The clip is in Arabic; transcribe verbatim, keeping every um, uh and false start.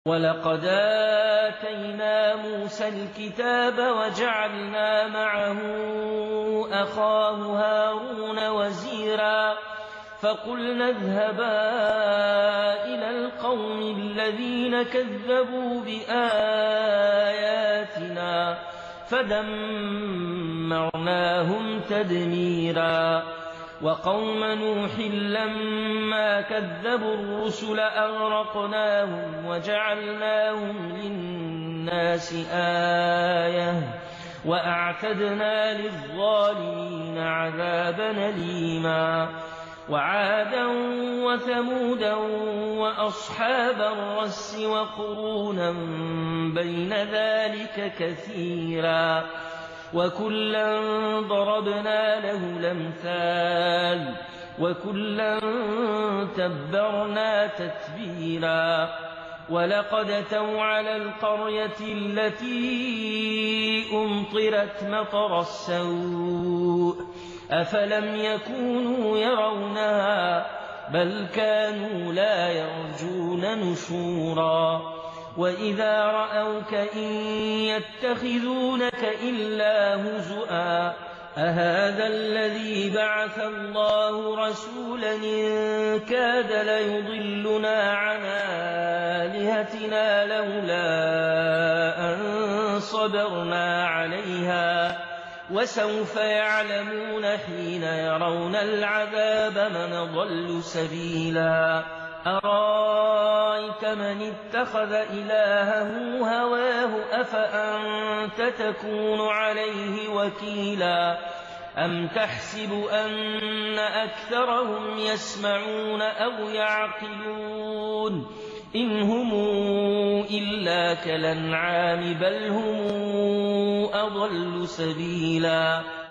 وَلَقَدْ آتَيْنَا مُوسَى الْكِتَابَ وَجَعَلْنَا مَعَهُ أَخَاهُ هَارُونَ وَزِيرًا فَقُلْنَا اذْهَبَا إِلَى الْقَوْمِ الَّذِينَ كَذَّبُوا بِآيَاتِنَا فَدَمَّرْنَاهُمْ تَدْمِيرًا وَقَوْمَ نُوحٍ لَّمَّا كَذَّبُوا الرُّسُلَ أَغْرَقْنَاهُمْ وَجَعَلْنَاهُمْ لِلنَّاسِ آيَةً وَأَعْتَدْنَا لِلظَّالِمِينَ عَذَابًا أَلِيمًا وَعَادًا وَثَمُودًا وَأَصْحَابَ الرَّسِّ وَقُرُونًا بَيْنَ ذَلِكَ كَثِيرًا وَكُلًّا ضَرَبْنَا لَهُ الْأَمْثَالَ وَكُلًّا تَبَّرْنَا تَتْبِيرًا وَلَقَدْ أَتَوْا عَلَى الْقَرْيَةِ الَّتِي أُمْطِرَتْ مَطَرَ السَّوْءِ أَفَلَمْ يَكُونُوا يَرَوْنَهَا بَلْ كَانُوا لَا يَرْجُونَ نُشُورًا وَإِذَا رَأَوْكَ إِن يَتَّخِذُونَكَ إِلَّا هُزُوًا أَهَٰذَا الَّذِي بَعَثَ اللَّهُ رَسُولًا إِن كَادَ لَيُضِلُّنَا عَنْ آلِهَتِنَا لَوْلَا أَن صَبَرْنَا عَلَيْهَا وَسَوْفَ يَعْلَمُونَ حِينَ يَرَوْنَ الْعَذَابَ مَنْ أَضَلُّ سَبِيلًا أَرَأَيْتَ مَنِ اتَّخَذَ إِلَٰهَهُ هَوَاهُ أَفَأَنتَ تَكُونُ عَلَيْهِ وَكِيلًا أَمْ تَحْسِبُ أَنَّ أَكْثَرَهُمْ يَسْمَعُونَ أَوْ يَعْقِلُونَ إِنْ هُمْ إِلَّا كَالْأَنْعَامِ بَلْ هُمْ أَضَلُّ سَبِيلًا